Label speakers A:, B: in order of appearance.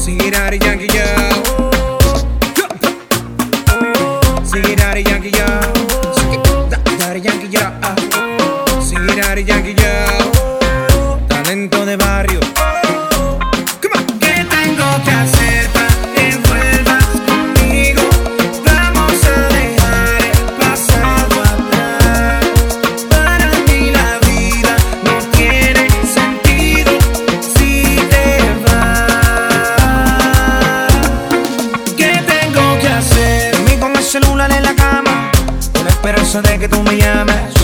A: Sigue Daddy Yankee, yo. Sigue Daddy Yankee, yo. Daddy Yankee, yo. Sigue Daddy Yankee, yo. Talento de barrio. Come on.
B: ¿Qué tengo que hacer para que vuelvas conmigo? Vamos a dejar el pasado atrás. Para mí la vida no tiene sentido si te vas. ¿Qué tengo que hacer? Dormí con el celular en la cama, con la esperanza de que tú me llames.